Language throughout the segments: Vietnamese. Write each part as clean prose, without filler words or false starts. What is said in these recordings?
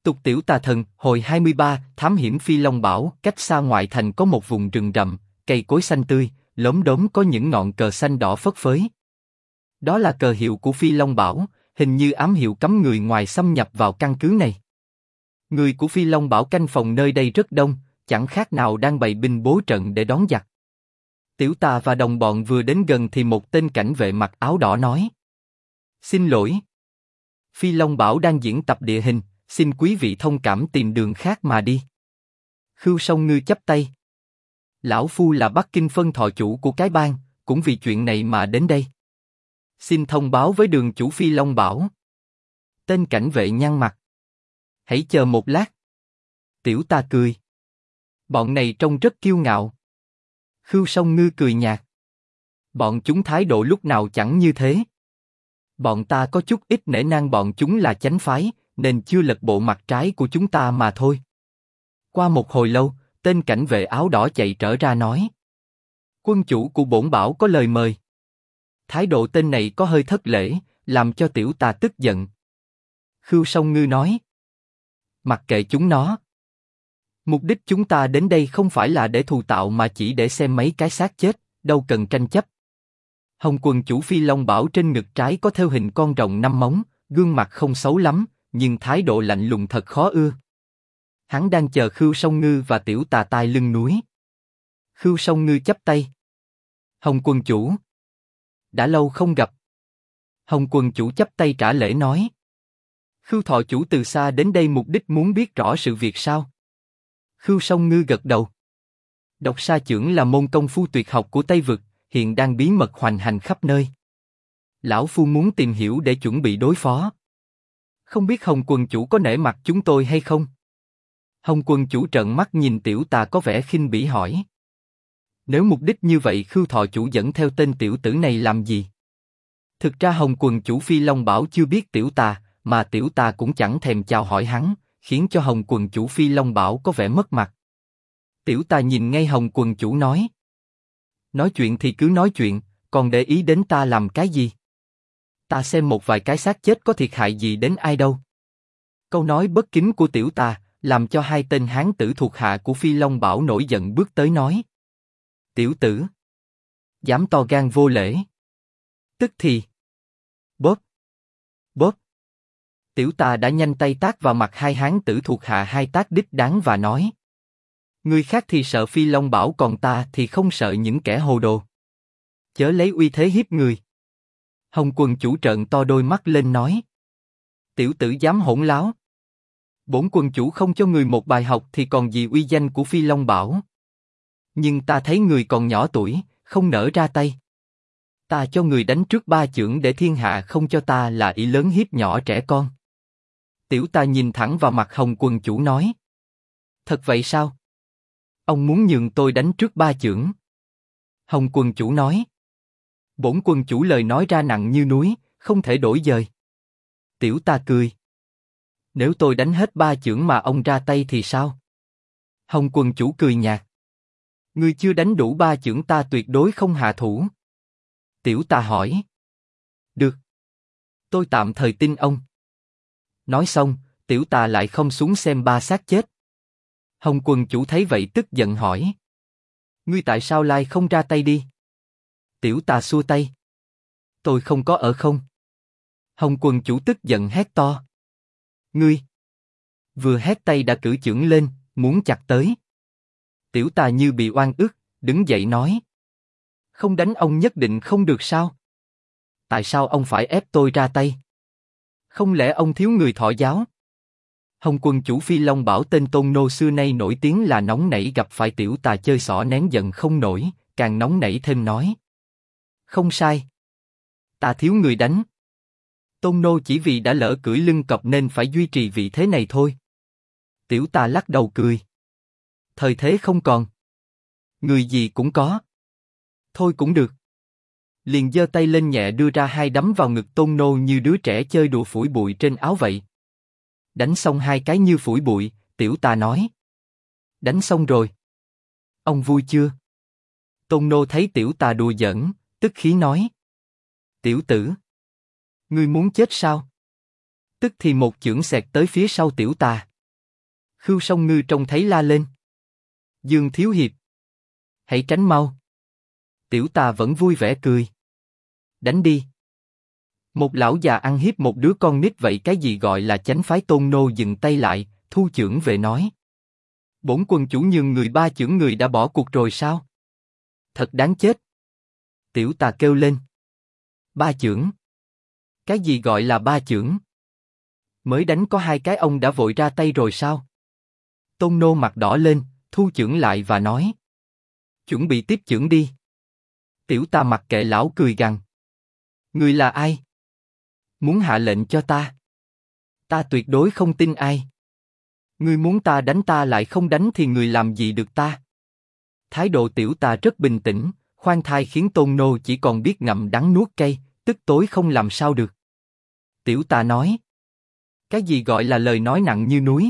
Tục tiểu tà thần, hồi 23, thám hiểm Phi Long Bảo. Cách xa ngoại thành có một vùng rừng rậm, cây cối xanh tươi, lốm đốm có những ngọn cờ xanh đỏ phất phới. Đó là cờ hiệu của Phi Long Bảo, hình như ám hiệu cấm người ngoài xâm nhập vào căn cứ này. Người của Phi Long Bảo canh phòng nơi đây rất đông, chẳng khác nào đang bày binh bố trận để đón giặc. Tiểu tà và đồng bọn vừa đến gần thì một tên cảnh vệ mặc áo đỏ nói: "Xin lỗi, Phi Long Bảo đang diễn tập địa hình, xin quý vị thông cảm tìm đường khác mà đi." Khưu Song Ngư chắp tay: "Lão phu là Bắc Kinh phân thọ chủ của cái bang, cũng vì chuyện này mà đến đây. Xin thông báo với đường chủ Phi Long Bảo." Tên cảnh vệ nhăn mặt: "Hãy chờ một lát." Tiểu tà cười: "Bọn này trông rất kiêu ngạo." Khưu Song Ngư cười nhạt: "Bọn chúng thái độ lúc nào chẳng như thế. Bọn ta có chút ít nể nang bọn chúng là chánh phái, nên chưa lật bộ mặt trái của chúng ta mà thôi." Qua một hồi lâu, tên cảnh vệ áo đỏ chạy trở ra nói: "Quân chủ của bổn bảo có lời mời." Thái độ tên này có hơi thất lễ, làm cho tiểu tà tức giận. Khưu Song Ngư nói: "Mặc kệ chúng nó. Mục đích chúng ta đến đây không phải là để thù tạo mà chỉ để xem mấy cái xác chết, đâu cần tranh chấp." Hồng Quân chủ Phi Long Bảo trên ngực trái có thêu hình con rồng 5 móng, gương mặt không xấu lắm, nhưng thái độ lạnh lùng thật khó ưa. Hắn đang chờ Khưu Song Ngư và tiểu tà tai lưng núi. Khưu Song Ngư chắp tay: "Hồng Quân chủ, đã lâu không gặp." Hồng Quân chủ chắp tay trả lễ nói: "Khưu thọ chủ từ xa đến đây mục đích muốn biết rõ sự việc sao?" Khưu Song Ngư gật đầu: "Độc Sa Chưởng là môn công phu tuyệt học của Tây Vực, hiện đang bí mật hoành hành khắp nơi. Lão phu muốn tìm hiểu để chuẩn bị đối phó. Không biết Hồng Quân chủ có nể mặt chúng tôi hay không?" Hồng Quân chủ trợn mắt nhìn tiểu tà có vẻ khinh bỉ hỏi: "Nếu mục đích như vậy Khưu thọ chủ dẫn theo tên tiểu tử này làm gì?" Thực ra Hồng Quân chủ Phi Long Bảo chưa biết tiểu tà, mà tiểu tà cũng chẳng thèm chào hỏi hắn, khiến cho Hồng Quân chủ Phi Long Bảo có vẻ mất mặt. Tiểu tà nhìn ngay Hồng Quân chủ nói: "Nói chuyện thì cứ nói chuyện, còn để ý đến ta làm cái gì? Ta xem một vài cái xác chết có thiệt hại gì đến ai đâu." Câu nói bất kính của tiểu tà làm cho hai tên hán tử thuộc hạ của Phi Long Bảo nổi giận bước tới nói: "Tiểu tử, dám to gan vô lễ." Tức thì bóp, bóp, tiểu tà đã nhanh tay tát vào mặt hai hán tử thuộc hạ hai tát đích đáng và nói: "Người khác thì sợ Phi Long Bảo, còn ta thì không sợ những kẻ hồ đồ. Chớ lấy uy thế hiếp người." Hồng Quân chủ trợn to đôi mắt lên nói: "Tiểu tử dám hỗn láo. Bổn quân chủ không cho người một bài học thì còn gì uy danh của Phi Long Bảo. Nhưng ta thấy người còn nhỏ tuổi, không nỡ ra tay. Ta cho người đánh trước 3 chưởng để thiên hạ không cho ta là ý lớn hiếp nhỏ trẻ con." Tiểu tà nhìn thẳng vào mặt Hồng Quân chủ nói: "Thật vậy sao? Ông muốn nhường tôi đánh trước 3 chưởng?" Hồng Quân chủ nói: "Bổn quân chủ lời nói ra nặng như núi, không thể đổi dời." Tiểu tà cười: "Nếu tôi đánh hết 3 chưởng mà ông ra tay thì sao?" Hồng Quân chủ cười nhạt: "Ngươi chưa đánh đủ 3 chưởng ta tuyệt đối không hạ thủ." Tiểu tà hỏi: "Được, tôi tạm thời tin ông." Nói xong, tiểu tà lại không xuống xem 3 xác chết. Hồng Quân chủ thấy vậy tức giận hỏi: "Ngươi tại sao lại không ra tay đi?" Tiểu tà xua tay: "Tôi không có ở không." Hồng Quân chủ tức giận hét to: "Ngươi!" Vừa hét tay đã cử chưởng lên, muốn chặt tới. Tiểu tà như bị oan ức, đứng dậy nói: "Không đánh ông nhất định không được sao? Tại sao ông phải ép tôi ra tay? Không lẽ ông thiếu người thọ giáo?" Hồng Quân chủ Phi Long Bảo tên Tôn Nô xưa nay nổi tiếng là nóng nảy, gặp phải tiểu tà chơi xỏ nén giận không nổi, càng nóng nảy thêm nói: "Không sai, ta thiếu người đánh. Tôn Nô chỉ vì đã lỡ cưỡi lưng cọp nên phải duy trì vị thế này thôi." Tiểu tà lắc đầu cười: "Thời thế không còn, người gì cũng có. Thôi cũng được." Liền giơ tay lên nhẹ đưa ra 2 đấm vào ngực Tôn Nô như đứa trẻ chơi đùa phủi bụi trên áo vậy. Đánh xong 2 cái như phủi bụi, tiểu tà nói: "Đánh xong rồi. Ông vui chưa?" Tôn Nô thấy tiểu tà đùa giỡn, tức khí nói: "Tiểu tử, ngươi muốn chết sao?" Tức thì một chưởng xẹt tới phía sau tiểu tà. Khưu Song Ngư trông thấy la lên. Dương Thiếu Hiệp! Hãy tránh mau! Tiểu tà vẫn vui vẻ cười. Đánh đi! Một lão già ăn hiếp một đứa con nít vậy cái gì gọi là chánh phái Tôn Nô dừng tay lại, thu chưởng về nói. Bổn quân chủ nhường người ba chưởng người đã bỏ cuộc rồi sao? Thật đáng chết! Tiểu tà kêu lên. Ba chưởng? Cái gì gọi là ba chưởng? Mới đánh có 2 cái ông đã vội ra tay rồi sao? Tôn Nô mặt đỏ lên, thu chưởng lại và nói. Chuẩn bị tiếp chưởng đi. Tiểu tà mặc kệ lão cười gằn. Người là ai? Muốn hạ lệnh cho ta? Ta tuyệt đối không tin ai. Ngươi muốn ta đánh ta lại không đánh thì người làm gì được ta? Thái độ tiểu tà rất bình tĩnh, khoan thai khiến Tôn Nô chỉ còn biết ngậm đắng nuốt cay, tức tối không làm sao được. Tiểu tà nói. Cái gì gọi là lời nói nặng như núi?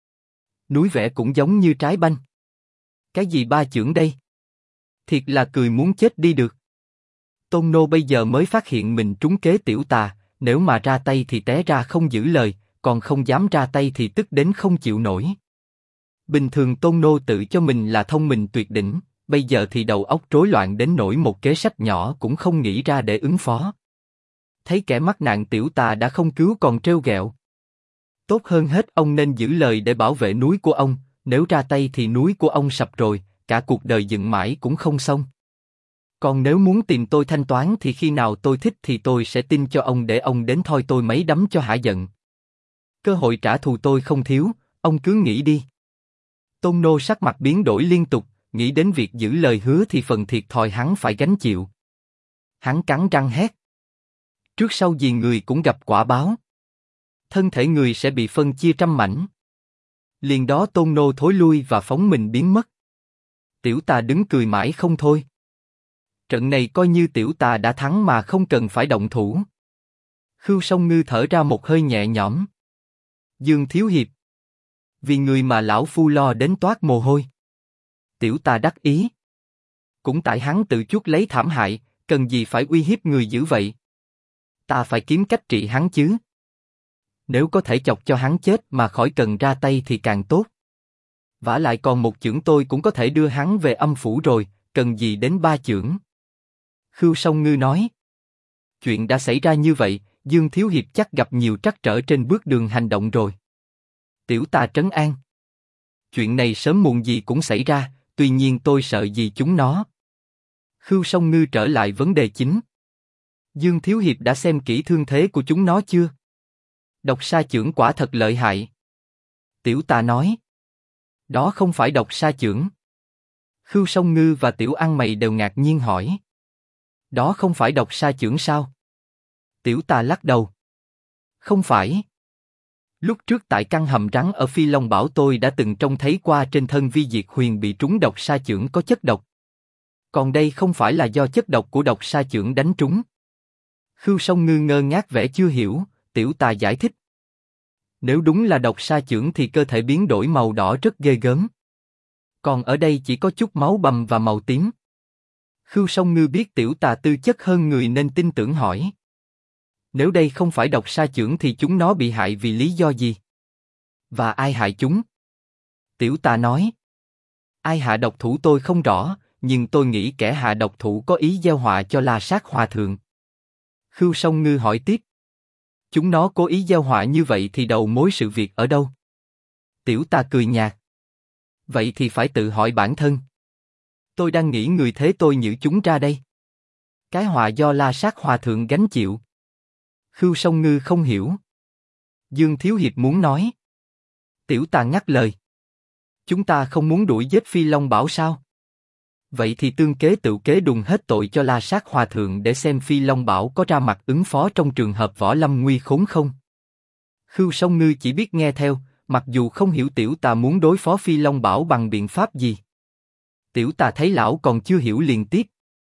Núi vẽ cũng giống như trái banh. Cái gì ba chưởng đây? Thiệt là cười muốn chết đi được. Tôn Nô bây giờ mới phát hiện mình trúng kế tiểu tà, nếu mà ra tay thì té ra không giữ lời, còn không dám ra tay thì tức đến không chịu nổi. Bình thường Tôn Nô tự cho mình là thông minh tuyệt đỉnh, bây giờ thì đầu óc rối loạn đến nỗi một kế sách nhỏ cũng không nghĩ ra để ứng phó. Thấy kẻ mắc nạn tiểu tà đã không cứu còn trêu ghẹo. Tốt hơn hết ông nên giữ lời để bảo vệ núi của ông, nếu ra tay thì núi của ông sập rồi, cả cuộc đời dựng mãi cũng không xong. Còn nếu muốn tìm tôi thanh toán thì khi nào tôi thích thì tôi sẽ tin cho ông để ông đến thoi tôi mấy đấm cho hả giận. Cơ hội trả thù tôi không thiếu, ông cứ nghĩ đi. Tôn Nô sắc mặt biến đổi liên tục, nghĩ đến việc giữ lời hứa thì phần thiệt thòi hắn phải gánh chịu. Hắn cắn răng hét. Trước sau gì người cũng gặp quả báo. Thân thể người sẽ bị phân chia trăm mảnh. Liền đó Tôn Nô thối lui và phóng mình biến mất. Tiểu tà đứng cười mãi không thôi. Trận này coi như tiểu tà đã thắng mà không cần phải động thủ. Khưu Song Ngư thở ra một hơi nhẹ nhõm. Dương Thiếu Hiệp. Vì người mà lão phu lo đến toát mồ hôi. Tiểu tà đắc ý. Cũng tại hắn tự chuốc lấy thảm hại, cần gì phải uy hiếp người dữ vậy? Ta phải kiếm cách trị hắn chứ. Nếu có thể chọc cho hắn chết mà khỏi cần ra tay thì càng tốt. Vả lại còn một chưởng tôi cũng có thể đưa hắn về âm phủ rồi, cần gì đến ba chưởng? Khưu Song Ngư nói. Chuyện đã xảy ra như vậy, Dương Thiếu Hiệp chắc gặp nhiều trắc trở trên bước đường hành động rồi. Tiểu tà trấn an. Chuyện này sớm muộn gì cũng xảy ra, tuy nhiên tôi sợ gì chúng nó. Khưu Song Ngư trở lại vấn đề chính. Dương Thiếu Hiệp đã xem kỹ thương thế của chúng nó chưa? Độc sa chưởng quả thật lợi hại. Tiểu tà nói. Đó không phải độc sa chưởng. Khưu Song Ngư và Tiểu Ăn Mày đều ngạc nhiên hỏi. Đó không phải độc sa chưởng sao? Tiểu tà lắc đầu. Không phải. Lúc trước tại căn hầm rắn ở Phi Long Bảo tôi đã từng trông thấy qua trên thân Vi Diệt Huyền bị trúng độc sa chưởng có chất độc. Còn đây không phải là do chất độc của độc sa chưởng đánh trúng. Khưu Song Ngư ngơ ngác vẻ chưa hiểu, tiểu tà giải thích. Nếu đúng là độc sa chưởng thì cơ thể biến đổi màu đỏ rất ghê gớm. Còn ở đây chỉ có chút máu bầm và màu tím. Khưu Song Ngư biết tiểu tà tư chất hơn người nên tin tưởng hỏi. Nếu đây không phải độc sa chưởng thì chúng nó bị hại vì lý do gì? Và ai hại chúng? Tiểu tà nói. Ai hạ độc thủ tôi không rõ, nhưng tôi nghĩ kẻ hạ độc thủ có ý gieo họa cho La Sát Hòa Thượng. Khưu Song Ngư hỏi tiếp. Chúng nó cố ý gieo họa như vậy thì đầu mối sự việc ở đâu? Tiểu tà cười nhạt. Vậy thì phải tự hỏi bản thân. Tôi đang nghĩ người thế tôi nhử chúng ra đây. Cái họa do La Sát Hòa Thượng gánh chịu. Khưu Song Ngư không hiểu. Dương Thiếu Hiệp muốn nói. Tiểu tà ngắt lời. Chúng ta không muốn đuổi giết Phi Long Bảo sao? Vậy thì tương kế tự kế đùng hết tội cho La Sát Hòa Thượng để xem Phi Long Bảo có ra mặt ứng phó trong trường hợp võ lâm nguy khốn không? Khưu Song Ngư chỉ biết nghe theo, mặc dù không hiểu tiểu tà muốn đối phó Phi Long Bảo bằng biện pháp gì. Tiểu tà thấy lão còn chưa hiểu liền tiếp.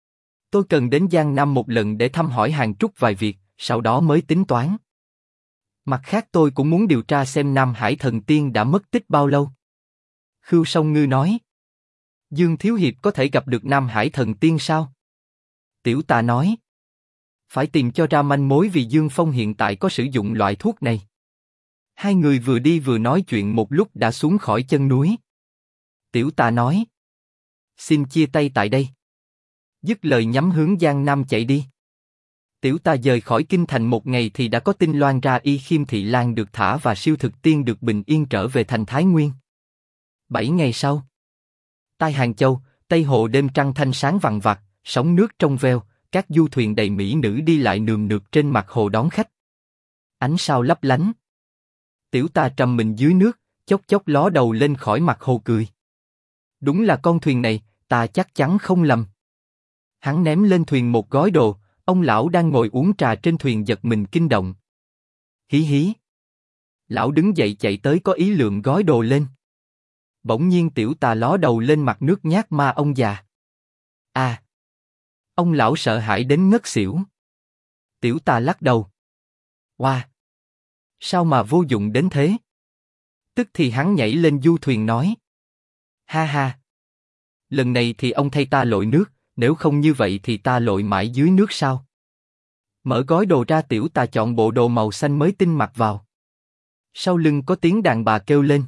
Tôi cần đến Giang Nam một lần để thăm hỏi Hàn Trúc vài việc, sau đó mới tính toán. Mặt khác tôi cũng muốn điều tra xem Nam Hải Thần Tiên đã mất tích bao lâu. Khưu Song Ngư nói. Dương Thiếu Hiệp có thể gặp được Nam Hải Thần Tiên sao? Tiểu tà nói. Phải tìm cho ra manh mối vì Dương Phong hiện tại có sử dụng loại thuốc này. Hai người vừa đi vừa nói chuyện một lúc đã xuống khỏi chân núi. Tiểu Tà nói: xin chia tay tại đây. Dứt lời nhắm hướng Giang Nam chạy đi. Tiểu Tà rời khỏi kinh thành một ngày thì đã có tin loan ra Y Khiêm Thị Lan được thả và Siêu Thực Tiên được bình yên trở về thành Thái Nguyên. 7 ngày sau, tại Hàng Châu, Tây Hồ đêm trăng thanh sáng vằng vặc, sóng nước trong veo, các du thuyền đầy mỹ nữ đi lại nườm nượp trên mặt hồ đón khách. Ánh sao lấp lánh. Tiểu Tà trầm mình dưới nước, chốc chốc ló đầu lên khỏi mặt hồ cười. Đúng là con thuyền này, ta chắc chắn không lầm. Hắn ném lên thuyền một gói đồ, ông lão đang ngồi uống trà trên thuyền giật mình kinh động. Hí hí. Lão đứng dậy chạy tới có ý lượm gói đồ lên. Bỗng nhiên Tiểu Tà ló đầu lên mặt nước nhát ma ông già. À! Ông lão sợ hãi đến ngất xỉu. Tiểu Tà lắc đầu. Wow! Sao mà vô dụng đến thế? Tức thì hắn nhảy lên du thuyền nói. Ha ha! Lần này thì ông thay ta lội nước, nếu không như vậy thì ta lội mãi dưới nước sao? Mở gói đồ ra, Tiểu Tà chọn bộ đồ màu xanh mới tinh mặc vào. Sau lưng có tiếng đàn bà kêu lên.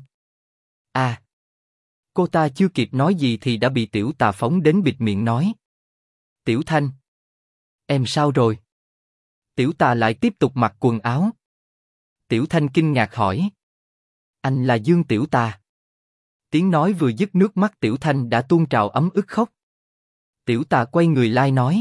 À! Cô ta chưa kịp nói gì thì đã bị Tiểu Tà phóng đến bịt miệng nói. Tiểu Thanh! Em sao rồi? Tiểu Tà lại tiếp tục mặc quần áo. Tiểu Thanh kinh ngạc hỏi. Anh là Dương Tiểu Tà. Tiếng nói vừa dứt, nước mắt Tiểu Thanh đã tuôn trào ấm ức khóc. Tiểu Tà quay người lai nói.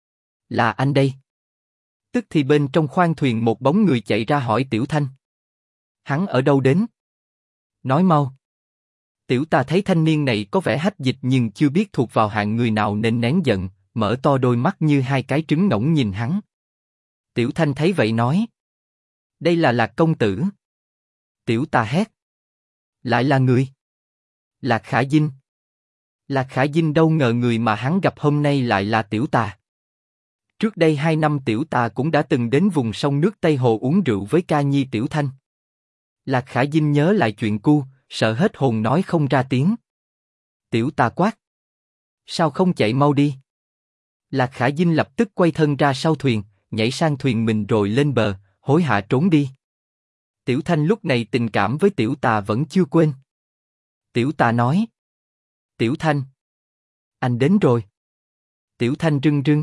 Là anh đây. Tức thì bên trong khoang thuyền một bóng người chạy ra hỏi Tiểu Thanh. Hắn ở đâu đến? Nói mau. Tiểu Tà thấy thanh niên này có vẻ hách dịch nhưng chưa biết thuộc vào hạng người nào nên nén giận, mở to đôi mắt như hai cái trứng ngỗng nhìn hắn. Tiểu Thanh thấy vậy nói. Đây là Lạc công tử. Tiểu Tà hét. Lại là người. Lạc Khả Dinh. Lạc Khả Dinh đâu ngờ người mà hắn gặp hôm nay lại là Tiểu Tà. Trước đây 2 năm Tiểu Tà cũng đã từng đến vùng sông nước Tây Hồ uống rượu với ca nhi Tiểu Thanh. Lạc Khả Dinh nhớ lại chuyện cũ, sợ hết hồn nói không ra tiếng. Tiểu Tà quát. Sao không chạy mau đi? Lạc Khả Dinh lập tức quay thân ra sau thuyền, nhảy sang thuyền mình rồi lên bờ, hối hả trốn đi. Tiểu Thanh lúc này tình cảm với Tiểu Tà vẫn chưa quên. Tiểu Tà nói. Tiểu Thanh. Anh đến rồi. Tiểu Thanh rưng rưng.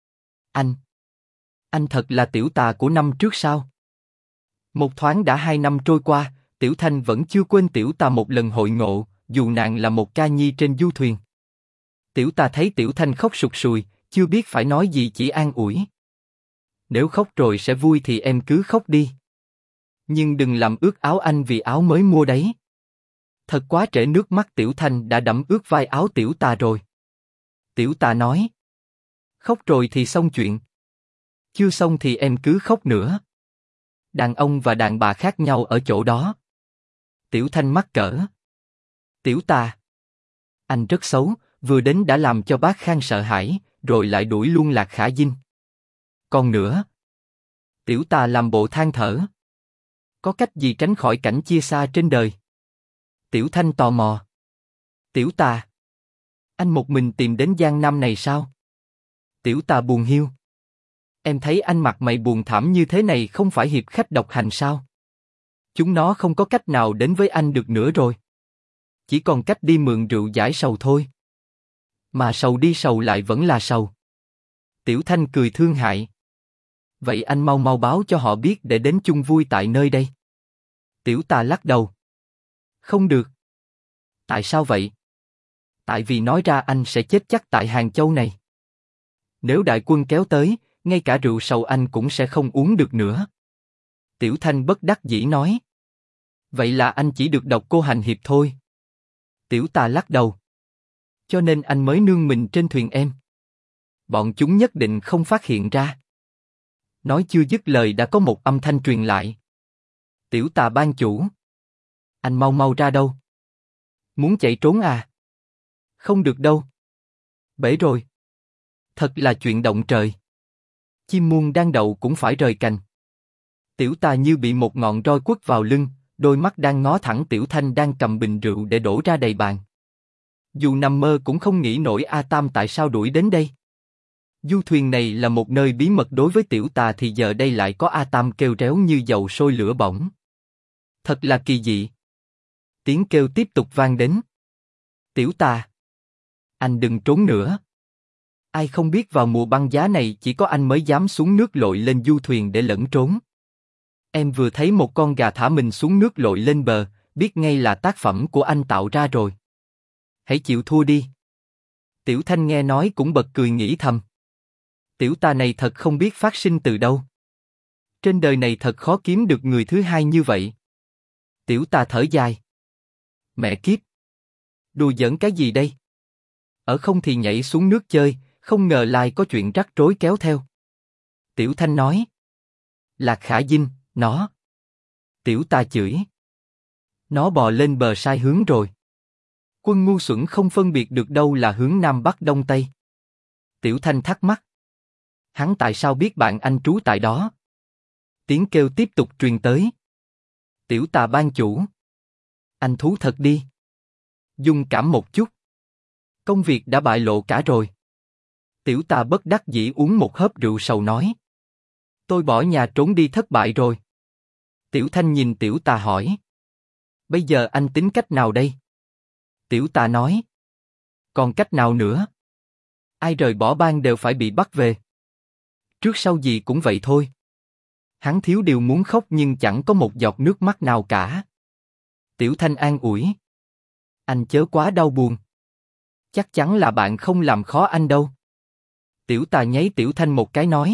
Anh thật là Tiểu Tà của năm trước sao? Một thoáng đã 2 năm trôi qua, Tiểu Thanh vẫn chưa quên Tiểu Tà một lần hội ngộ, dù nàng là một ca nhi trên du thuyền. Tiểu Tà thấy Tiểu Thanh khóc sụt sùi, chưa biết phải nói gì, chỉ an ủi. Nếu khóc rồi sẽ vui thì em cứ khóc đi. Nhưng đừng làm ướt áo anh vì áo mới mua đấy. Thật quá trễ, nước mắt Tiểu Thanh đã đẫm ướt vai áo Tiểu Tà rồi. Tiểu Tà nói. Khóc rồi thì xong chuyện. Chưa xong thì em cứ khóc nữa. Đàn ông và đàn bà khác nhau ở chỗ đó. Tiểu Thanh mắc cỡ. Tiểu Tà. Anh rất xấu, vừa đến đã làm cho bác Khang sợ hãi, rồi lại đuổi luôn Lạc Khả Dinh. Còn nữa. Tiểu Tà làm bộ than thở. Có cách gì tránh khỏi cảnh chia xa trên đời? Tiểu Thanh tò mò. Tiểu Tà. Anh một mình tìm đến Giang Nam này sao? Tiểu Tà buồn hiu. Em thấy anh mặt mày buồn thảm như thế này không phải hiệp khách độc hành sao? Chúng nó không có cách nào đến với anh được nữa rồi. Chỉ còn cách đi mượn rượu giải sầu thôi. Mà sầu đi sầu lại vẫn là sầu. Tiểu Thanh cười thương hại. Vậy anh mau mau báo cho họ biết để đến chung vui tại nơi đây. Tiểu Tà lắc đầu. Không được. Tại sao vậy? Tại vì nói ra anh sẽ chết chắc tại Hàng Châu này. Nếu đại quân kéo tới, ngay cả rượu sầu anh cũng sẽ không uống được nữa. Tiểu Thanh bất đắc dĩ nói. Vậy là anh chỉ được độc cô hành hiệp thôi. Tiểu Tà lắc đầu. Cho nên anh mới nương mình trên thuyền em. Bọn chúng nhất định không phát hiện ra. Nói chưa dứt lời đã có một âm thanh truyền lại. Tiểu Tà ban chủ. Anh mau mau ra đâu? Muốn chạy trốn à? Không được đâu. Bể rồi. Thật là chuyện động trời. Chim muông đang đậu cũng phải rời cành. Tiểu Tà như bị một ngọn roi quất vào lưng, đôi mắt đang ngó thẳng Tiểu Thanh đang cầm bình rượu để đổ ra đầy bàn. Dù nằm mơ cũng không nghĩ nổi A Tam tại sao đuổi đến đây. Du thuyền này là một nơi bí mật đối với Tiểu Tà thì giờ đây lại có A Tam kêu réo như dầu sôi lửa bỏng. Thật là kỳ dị. Tiếng kêu tiếp tục vang đến. Tiểu Tà, anh đừng trốn nữa. Ai không biết vào mùa băng giá này chỉ có anh mới dám xuống nước lội lên du thuyền để lẩn trốn. Em vừa thấy một con gà thả mình xuống nước lội lên bờ, biết ngay là tác phẩm của anh tạo ra rồi. Hãy chịu thua đi. Tiểu Thanh nghe nói cũng bật cười nghĩ thầm. Tiểu Tà này thật không biết phát sinh từ đâu. Trên đời này thật khó kiếm được người thứ hai như vậy. Tiểu Tà thở dài. Mẹ kiếp. Đùa giỡn cái gì đây? Ở không thì nhảy xuống nước chơi, không ngờ lại có chuyện rắc rối kéo theo. Tiểu Thanh nói. Lạc Khả Dinh, nó. Tiểu Tà chửi. Nó bò lên bờ sai hướng rồi. Quân ngu xuẩn không phân biệt được đâu là hướng Nam Bắc Đông Tây. Tiểu Thanh thắc mắc. Hắn tại sao biết bạn anh trú tại đó? Tiếng kêu tiếp tục truyền tới. Tiểu Tà ban chủ. Anh thú thật đi. Dung cảm một chút. Công việc đã bại lộ cả rồi. Tiểu Tà bất đắc dĩ uống một hớp rượu sầu nói. Tôi bỏ nhà trốn đi thất bại rồi. Tiểu Thanh nhìn Tiểu Tà hỏi. Bây giờ anh tính cách nào đây? Tiểu Tà nói. Còn cách nào nữa? Ai rời bỏ bang đều phải bị bắt về. Trước sau gì cũng vậy thôi. Hắn thiếu điều muốn khóc nhưng chẳng có một giọt nước mắt nào cả. Tiểu Thanh an ủi. Anh chớ quá đau buồn. Chắc chắn là bạn không làm khó anh đâu. Tiểu Tà nháy Tiểu Thanh một cái nói.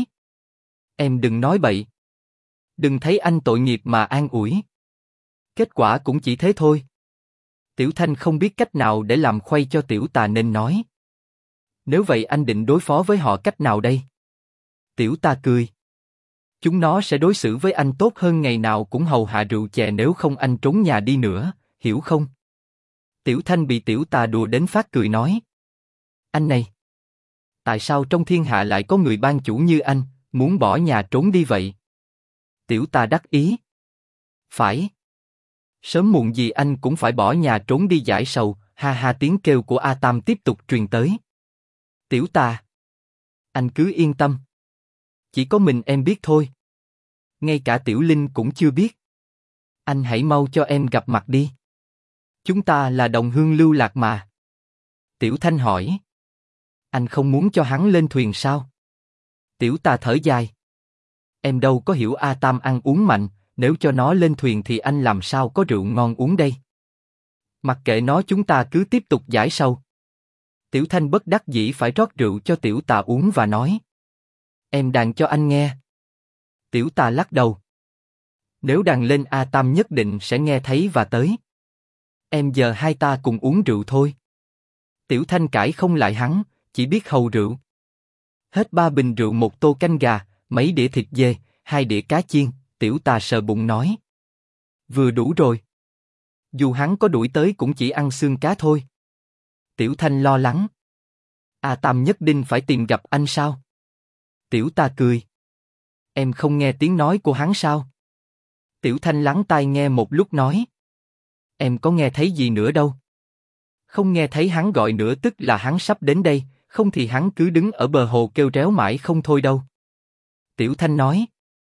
Em đừng nói bậy. Đừng thấy anh tội nghiệp mà an ủi. Kết quả cũng chỉ thế thôi. Tiểu Thanh không biết cách nào để làm khuây cho Tiểu Tà nên nói. Nếu vậy anh định đối phó với họ cách nào đây? Tiểu Tà cười. Chúng nó sẽ đối xử với anh tốt hơn ngày nào cũng hầu hạ rượu chè nếu không anh trốn nhà đi nữa, hiểu không? Tiểu Thanh bị Tiểu Tà đùa đến phát cười nói. Anh này! Tại sao trong thiên hạ lại có người ban chủ như anh, muốn bỏ nhà trốn đi vậy? Tiểu Tà đắc ý. Phải. Sớm muộn gì anh cũng phải bỏ nhà trốn đi giải sầu, ha ha tiếng kêu của A Tam tiếp tục truyền tới. Tiểu Tà! Anh cứ yên tâm. Chỉ có mình em biết thôi. Ngay cả Tiểu Linh cũng chưa biết. Anh hãy mau cho em gặp mặt đi. Chúng ta là đồng hương lưu lạc mà. Tiểu Thanh hỏi. Anh không muốn cho hắn lên thuyền sao? Tiểu Tà thở dài. Em đâu có hiểu A Tam ăn uống mạnh, nếu cho nó lên thuyền thì anh làm sao có rượu ngon uống đây? Mặc kệ nó chúng ta cứ tiếp tục giải sầu. Tiểu Thanh bất đắc dĩ phải rót rượu cho Tiểu Tà uống và nói. Em đàn cho anh nghe. Tiểu Tà lắc đầu. Nếu đàn lên A Tam nhất định sẽ nghe thấy và tới. Em giờ hai ta cùng uống rượu thôi. Tiểu Thanh cãi không lại hắn, chỉ biết hầu rượu. Hết 3 bình rượu, 1 tô canh gà, mấy đĩa thịt dê, 2 đĩa cá chiên, Tiểu Tà sờ bụng nói. Vừa đủ rồi. Dù hắn có đuổi tới cũng chỉ ăn xương cá thôi. Tiểu Thanh lo lắng. A Tam nhất định phải tìm gặp anh sao? Tiểu Tà cười. Em không nghe tiếng nói của hắn sao? Tiểu Thanh lắng tai nghe một lúc nói. Em có nghe thấy gì nữa đâu. Không nghe thấy hắn gọi nữa tức là hắn sắp đến đây, không thì hắn cứ đứng ở bờ hồ kêu réo mãi không thôi đâu. Tiểu Thanh nói.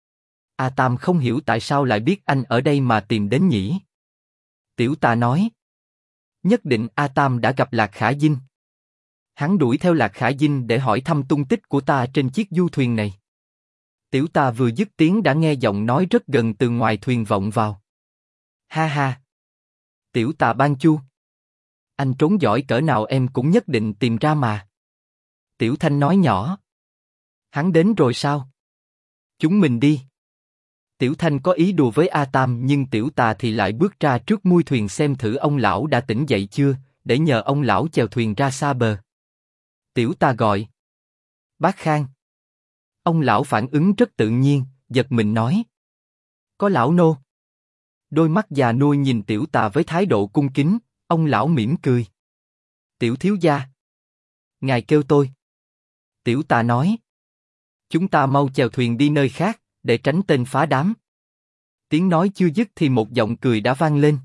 A Tam không hiểu tại sao lại biết anh ở đây mà tìm đến nhỉ? Tiểu Tà nói. Nhất định A Tam đã gặp Lạc Khả Dinh. Hắn đuổi theo Lạc Khả Dinh để hỏi thăm tung tích của ta trên chiếc du thuyền này. Tiểu Tà vừa dứt tiếng đã nghe giọng nói rất gần từ ngoài thuyền vọng vào. Ha ha! Tiểu Tà ban chu! Anh trốn giỏi cỡ nào em cũng nhất định tìm ra mà. Tiểu Thanh nói nhỏ. Hắn đến rồi sao? Chúng mình đi. Tiểu Thanh có ý đùa với A Tam nhưng Tiểu Tà thì lại bước ra trước mui thuyền xem thử ông lão đã tỉnh dậy chưa, để nhờ ông lão chèo thuyền ra xa bờ. Tiểu Tà gọi. Bác Khang. Ông lão phản ứng rất tự nhiên, giật mình nói. Có lão nô. Đôi mắt già nua nhìn Tiểu Tà với thái độ cung kính, ông lão mỉm cười. Tiểu thiếu gia. Ngài kêu tôi. Tiểu Tà nói. Chúng ta mau chèo thuyền đi nơi khác, để tránh tên phá đám. Tiếng nói chưa dứt thì một giọng cười đã vang lên.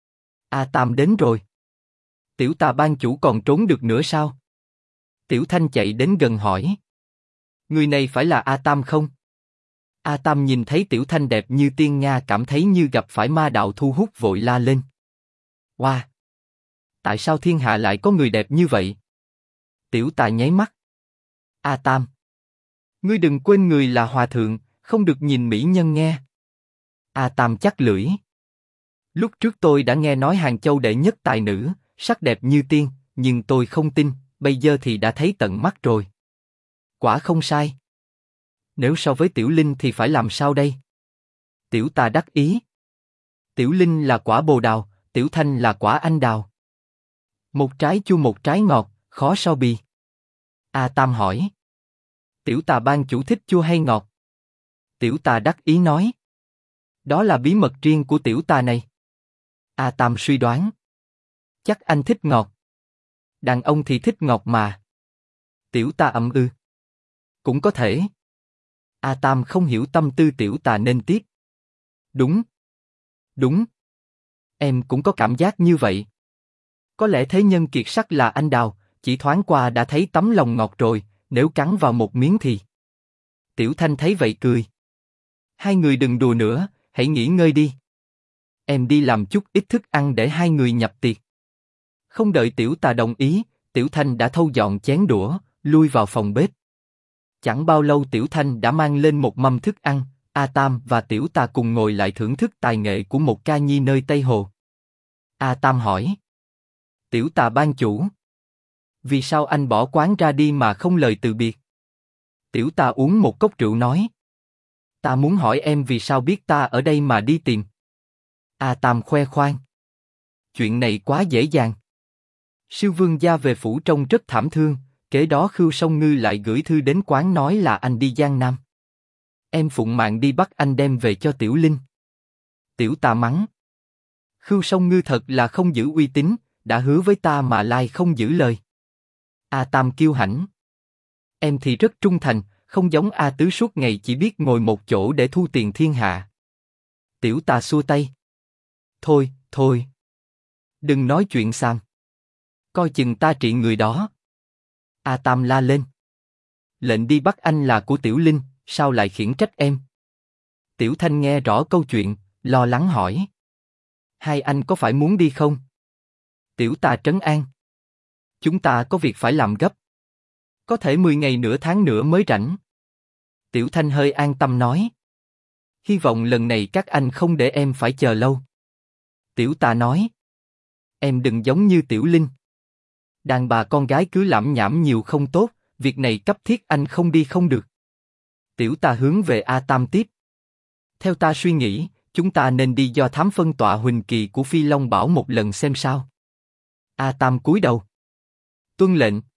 A Tam đến rồi. Tiểu Tà ban chủ còn trốn được nữa sao? Tiểu Thanh chạy đến gần hỏi. Người này phải là A Tam không? A Tam nhìn thấy Tiểu Thanh đẹp như tiên nga, cảm thấy như gặp phải ma đạo thu hút, vội la lên. Wow! Tại sao thiên hạ lại có người đẹp như vậy? Tiểu Tà nháy mắt. A Tam! Ngươi đừng quên người là hòa thượng, không được nhìn mỹ nhân nghe. A Tam chắc lưỡi. Lúc trước tôi đã nghe nói Hàng Châu đệ nhất tài nữ, sắc đẹp như tiên, nhưng tôi không tin, bây giờ thì đã thấy tận mắt rồi. Quả không sai. Nếu so với Tiểu Linh thì phải làm sao đây? Tiểu Tà đắc ý. Tiểu Linh là quả bồ đào, Tiểu Thanh là quả anh đào. Một trái chua một trái ngọt, khó so bì. A Tam hỏi. Tiểu Tà ban chủ thích chua hay ngọt? Tiểu Tà đắc ý nói. Đó là bí mật riêng của Tiểu Tà này. A Tam suy đoán. Chắc anh thích ngọt. Đàn ông thì thích ngọt mà. Tiểu Tà ậm ừ. Cũng có thể. A Tam không hiểu tâm tư Tiểu Tà nên tiếp. Đúng. Đúng. Em cũng có cảm giác như vậy. Có lẽ thế nhân kiệt sắc là anh đào, chỉ thoáng qua đã thấy tấm lòng ngọt rồi, nếu cắn vào một miếng thì... Tiểu Thanh thấy vậy cười. Hai người đừng đùa nữa, hãy nghỉ ngơi đi. Em đi làm chút ít thức ăn để hai người nhập tiệc. Không đợi Tiểu Tà đồng ý, Tiểu Thanh đã thâu dọn chén đũa, lui vào phòng bếp. Chẳng bao lâu Tiểu Thanh đã mang lên một mâm thức ăn, A Tam và Tiểu Tà cùng ngồi lại thưởng thức tài nghệ của một ca nhi nơi Tây Hồ. A Tam hỏi. Tiểu Tà ban chủ. Vì sao anh bỏ quán ra đi mà không lời từ biệt? Tiểu Tà uống một cốc rượu nói. Ta muốn hỏi em vì sao biết ta ở đây mà đi tìm. A Tam khoe khoang. Chuyện này quá dễ dàng. Sư Vương gia về phủ trông rất thảm thương, kế đó Khưu Song Ngư lại gửi thư đến quán nói là anh đi Giang Nam. Em phụng mạng đi bắt anh đem về cho Tiểu Linh. Tiểu Tà mắng. Khưu Song Ngư thật là không giữ uy tín, đã hứa với ta mà lai không giữ lời. A Tam kiêu hãnh. Em thì rất trung thành, không giống A Tứ suốt ngày chỉ biết ngồi một chỗ để thu tiền thiên hạ. Tiểu Tà xua tay. Thôi, thôi. Đừng nói chuyện xàm. Coi chừng ta trị người đó. A Tam la lên. Lệnh đi bắt anh là của Tiểu Linh, sao lại khiển trách em? Tiểu Thanh nghe rõ câu chuyện, lo lắng hỏi. Hai anh có phải muốn đi không? Tiểu Tà trấn an. Chúng ta có việc phải làm gấp. Có thể 10 ngày nửa tháng nữa mới rảnh. Tiểu Thanh hơi an tâm nói. Hy vọng lần này các anh không để em phải chờ lâu. Tiểu Tà nói. Em đừng giống như Tiểu Linh. Đàn bà con gái cứ lẩm nhẩm nhiều không tốt, việc này cấp thiết anh không đi không được. Tiểu Tà hướng về A Tam tiếp. Theo ta suy nghĩ, chúng ta nên đi do thám phân tọa Huỳnh Kỳ của Phi Long Bảo một lần xem sao. A Tam cúi đầu. Tuân lệnh.